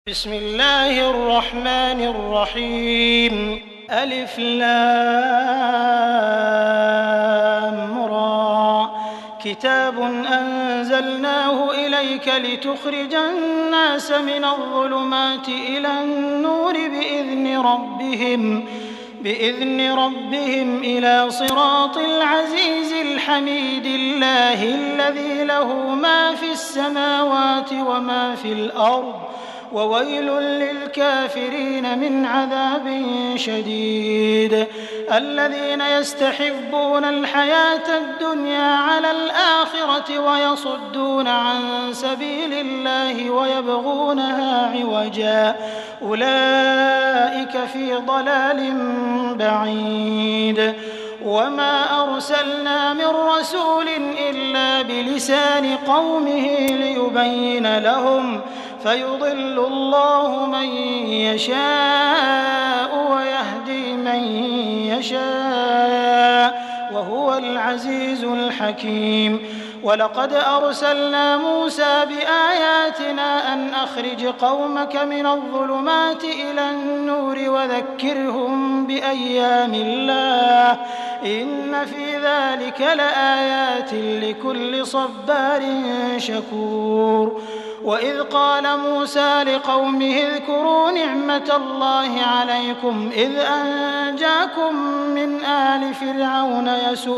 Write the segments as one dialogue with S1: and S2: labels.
S1: بسم الله الرحمن الرحيم. ألف لام را. كتاب أنزلناه إليك لتخرج الناس من الظلمات إلى النور بإذن ربهم إلى صراط العزيز الحميد الله الذي له ما في السماوات وما في الأرض وويل للكافرين من عذاب شديد. الذين يستحبون الحياة الدنيا على الآخرة ويصدون عن سبيل الله ويبغونها عوجا أولئك في ضلال بعيد. وما أرسلنا من رسول إلا بلسان قومه ليبين لهم فيضل الله من يشاء ويهدي من يشاء وهو العزيز الحكيم. ولقد أرسلنا موسى بآياتنا أن أخرج قومك من الظلمات إلى النور وذكرهم بأيام الله إن في ذلك لآيات لكل صبار شكور. وإذ قال موسى لقومه اذكروا نعمة الله عليكم إذ أنجاكم من آل فرعون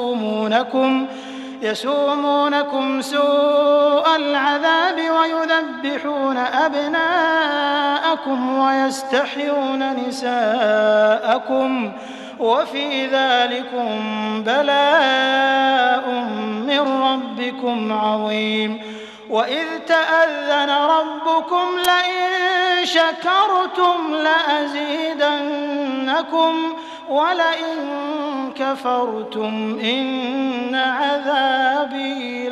S1: يسومونكم سوء العذاب ويذبحون أبناءكم ويستحيون نساءكم وفي ذلكم بلاء من ربكم عظيم. وإذ تأذن ربكم لئن شكرتم لأزيدنكم ولئن كفرتم إن عذابي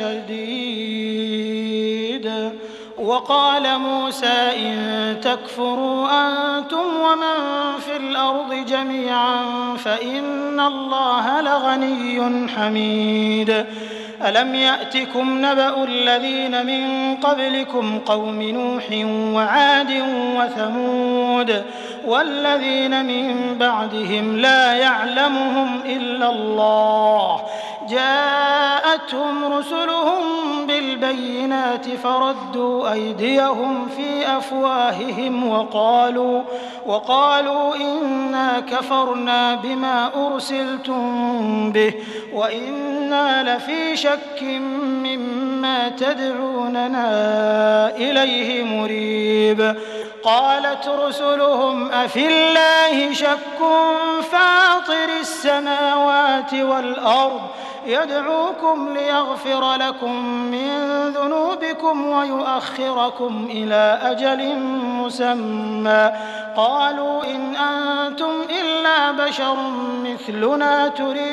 S1: لشديد. وقال موسى إن تكفروا أنتم ومن في الأرض جميعا فإن الله لغني حميد. ألم يأتكم نبأ الذين من قبلكم قوم نوح وعاد وثمود والذين من بعدهم لا يعلمهم إلا الله جاءتهم رسلهم بالبينات فردوا أيديهم في أفواههم وقالوا إنا كفرنا بما أرسلتم به وإنا لفي شك مما تدعوننا إليه مريب. قالت رسلهم أفي الله شك فاطر السماوات والأرض يدعوكم ليغفر لكم من ذنوبكم ويؤخركم إلى أجل مسمى قالوا إن أنتم إلا بشر مثلنا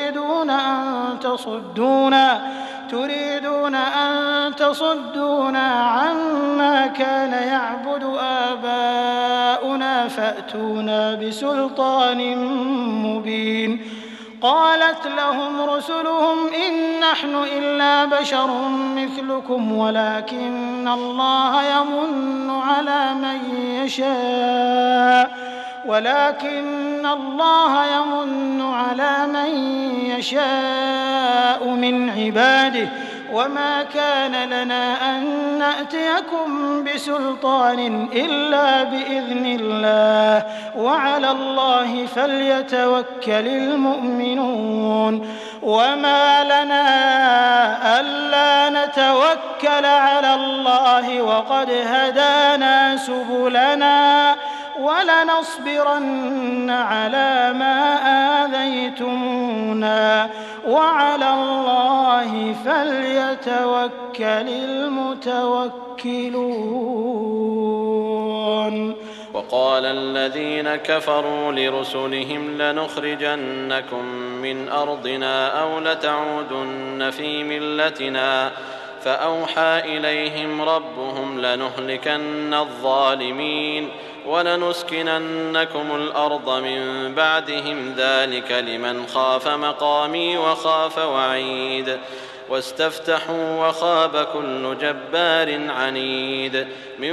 S1: تريدون أن تصدونا عما كان يعبد آباؤنا فأتونا بسلطان مبين. قالت لهم رسلهم إن نحن إلا بشر مثلكم ولكن الله يمن على من يشاء من عباده وما كان لنا أن نأتيكم بسلطان إلا بإذن الله وعلى الله فليتوكل المؤمنون. وما لنا ألا نتوكل على الله وقد هدانا سبلنا ولنصبرن على ما آذيتمونا وعلى الله فليتوكل المتوكلون.
S2: وقال الذين كفروا لرسلهم لنخرجنكم من أرضنا أو لتعودن في ملتنا فأوحى إليهم ربهم لنهلكن الظالمين ولنسكننكم الأرض من بعدهم ذلك لمن خاف مقامي وخاف وعيد. واستفتحوا وخاب كل جبار عنيد من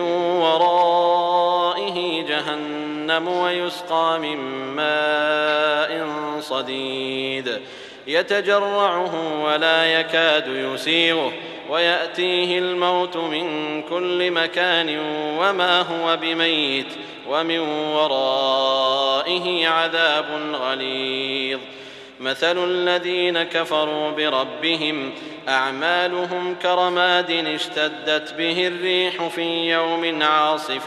S2: ورائه جهنم ويسقى من ماء صديد يتجرعه ولا يكاد يسيغه ويأتيه الموت من كل مكان وما هو بميت ومن ورائه عذاب غليظ مثل الذين كفروا بربهم أعمالهم كرماد اشتدت به الريح في يوم عاصف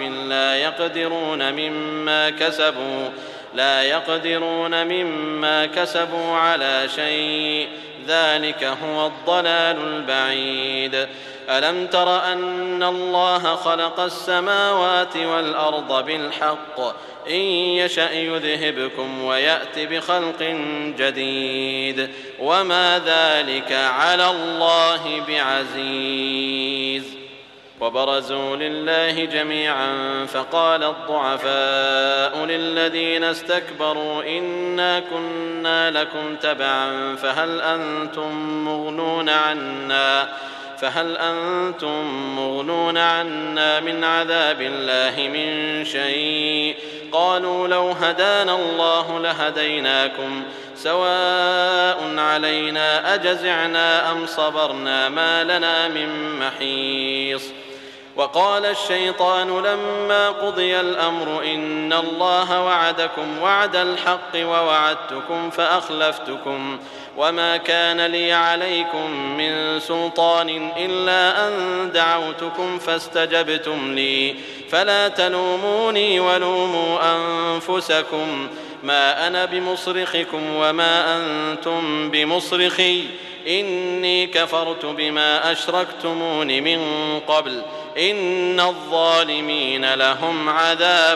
S2: لا يقدرون مما كسبوا على شيء ذلك هو الضلال البعيد ألم تر أن الله خلق السماوات والأرض بالحق إن يشأ يذهبكم ويأت بخلق جديد وما ذلك على الله بعزيز وبرزوا لله جميعا فقال الضعفاء للذين استكبروا إنا كنا لكم تبعا فهل أنتم مغنون عنا من عذاب الله من شيء قالوا لو هدانا الله لهديناكم سواء علينا أجزعنا أم صبرنا ما لنا من محيص وقال الشيطان لما قضي الأمر إن الله وعدكم وعد الحق ووعدتكم فأخلفتكم وما كان لي عليكم من سلطان إلا أن دعوتكم فاستجبتم لي فلا تلوموني ولوموا أنفسكم ما أنا بمصرخكم وما أنتم بمصرخي إني كفرت بما أشركتمون من قبل إن الظالمين لهم عذاب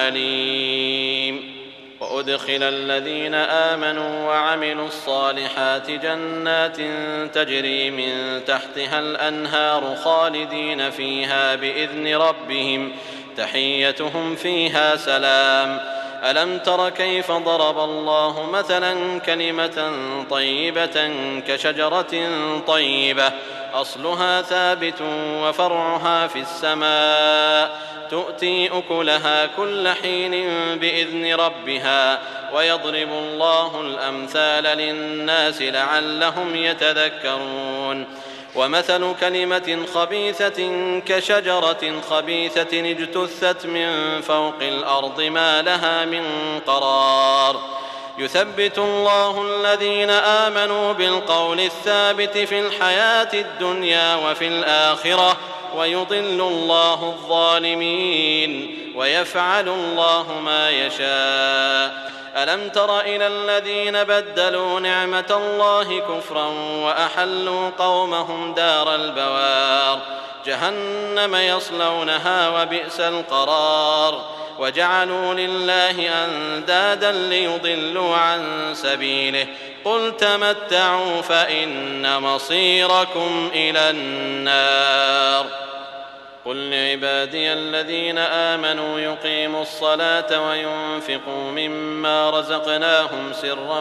S2: أليم وأدخل الذين آمنوا وعملوا الصالحات جنات تجري من تحتها الأنهار خالدين فيها بإذن ربهم تحيتهم فيها سلام ألم تر كيف ضرب الله مثلا كلمة طيبة كشجرة طيبة أصلها ثابت وفرعها في السماء تؤتي أكلها كل حين بإذن ربها ويضرب الله الأمثال للناس لعلهم يتذكرون ومثل كلمة خبيثة كشجرة خبيثة اجتثت من فوق الأرض ما لها من قرار يثبت الله الذين آمنوا بالقول الثابت في الحياة الدنيا وفي الآخرة ويضل الله الظالمين ويفعل الله ما يشاء ألم تر إلى الذين بدلوا نعمة الله كفرا وأحلوا قومهم دار البوار جهنم يصلونها وبئس القرار وجعلوا لله أندادا ليضلوا عن سبيله قل تمتعوا فإن مصيركم إلى النار قل لعبادي الذين آمنوا يقيموا الصلاة وينفقوا مما رزقناهم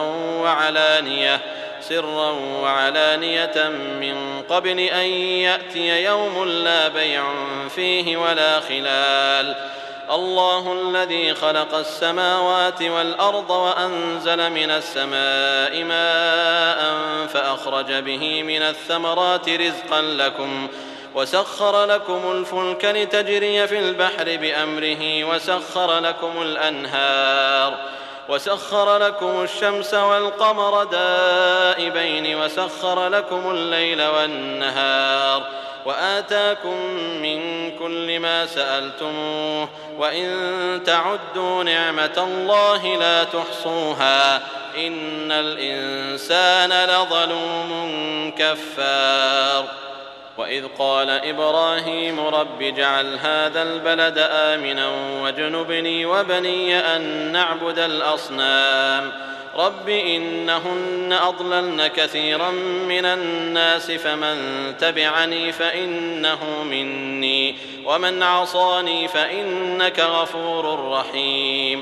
S2: سرا وعلانية من قبل أن يأتي يوم لا بيع فيه ولا خلال الله الذي خلق السماوات والأرض وأنزل من السماء ماء فأخرج به من الثمرات رزقا لكم وسخر لكم الفلك لتجري في البحر بأمره وسخر لكم الأنهار وسخر لكم الشمس والقمر دائبين وسخر لكم الليل والنهار وآتاكم من كل ما سألتموه وإن تعدوا نعمة الله لا تحصوها إن الإنسان لظلوم كفار وإذ قال إبراهيم رب اجعل هذا البلد آمنا واجنبني وبني أن نعبد الأصنام رب إنهن أضللن كثيرا من الناس فمن تبعني فإنه مني ومن عصاني فإنك غفور رحيم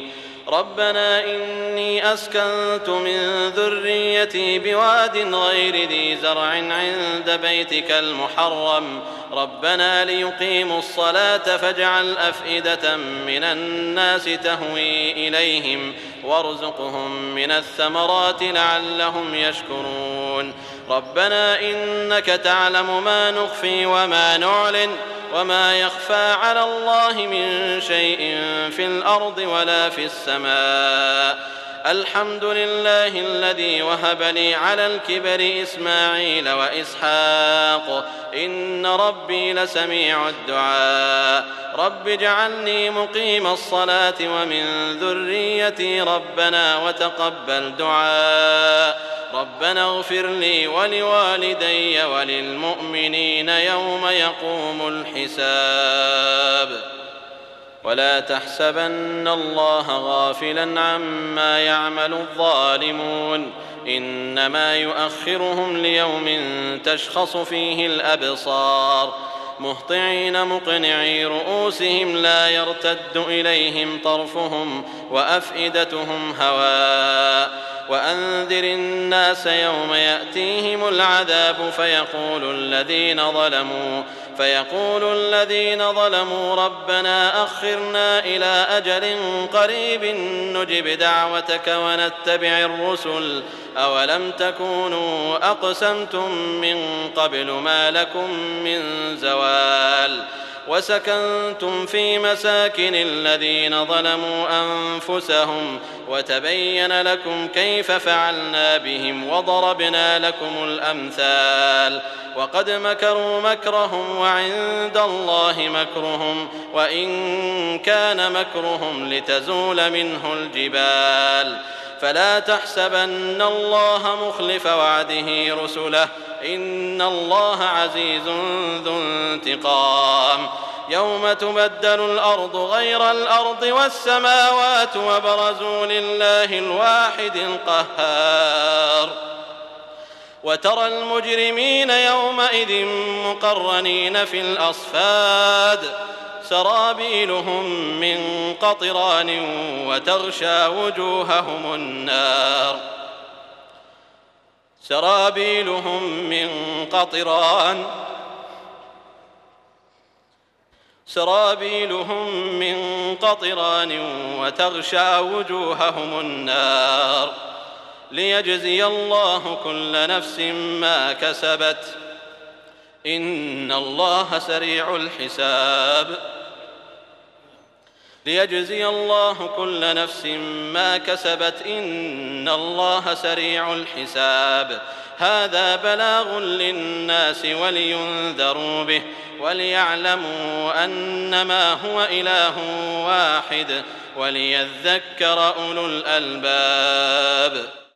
S2: ربنا إني أسكنت من ذريتي بواد غير ذي زرع عند بيتك المحرم ربنا ليقيموا الصلاة فاجعل أفئدة من الناس تهوي إليهم وارزقهم من الثمرات لعلهم يشكرون ربنا إنك تعلم ما نخفي وما نعلن وما يخفى على الله من شيء في الأرض ولا في السماء الحمد لله الذي وهب لي على الكبر إسماعيل وإسحاق إن ربي لسميع الدعاء رب اجعلني مقيم الصلاة ومن ذريتي ربنا وتقبل دعاء ربنا اغفر لي ولوالدي وللمؤمنين يوم يقوم الحساب ولا تحسبن الله غافلا عما يعمل الظالمون إنما يؤخرهم ليوم تشخص فيه الأبصار مهطعين مقنعي رؤوسهم لا يرتد إليهم طرفهم وأفئدتهم هواء وأنذر الناس يوم يأتيهم العذاب فيقول الذين ظلموا ربنا أخرنا إلى أجل قريب نجب دعوتك ونتبع الرسل أولم تكونوا أقسمتم من قبل ما لكم من زوال وسكنتم في مساكن الذين ظلموا أنفسهم وتبين لكم كيف فعلنا بهم وضربنا لكم الأمثال وقد مكروا مكرهم وعند الله مكرهم وإن كان مكرهم لتزول منه الجبال فلا تحسبن الله مخلف وعده رسله إن الله عزيز ذو انتقام يوم تبدل الأرض غير الأرض والسماوات وبرزوا لله الواحد القهار وترى المجرمين يومئذ مقرنين في الأصفاد سرابيلهم من قطران وتغشى وجوههم النار سرابيلهم من قطران وتغشى وجوههم النار ليجزي الله كل نفس ما كسبت إن الله سريع الحساب ليجزي الله كل نفس ما كسبت إن الله سريع الحساب هذا بلاغ للناس ولينذروا به وليعلموا أنما هو إله واحد وليذكر أولو الألباب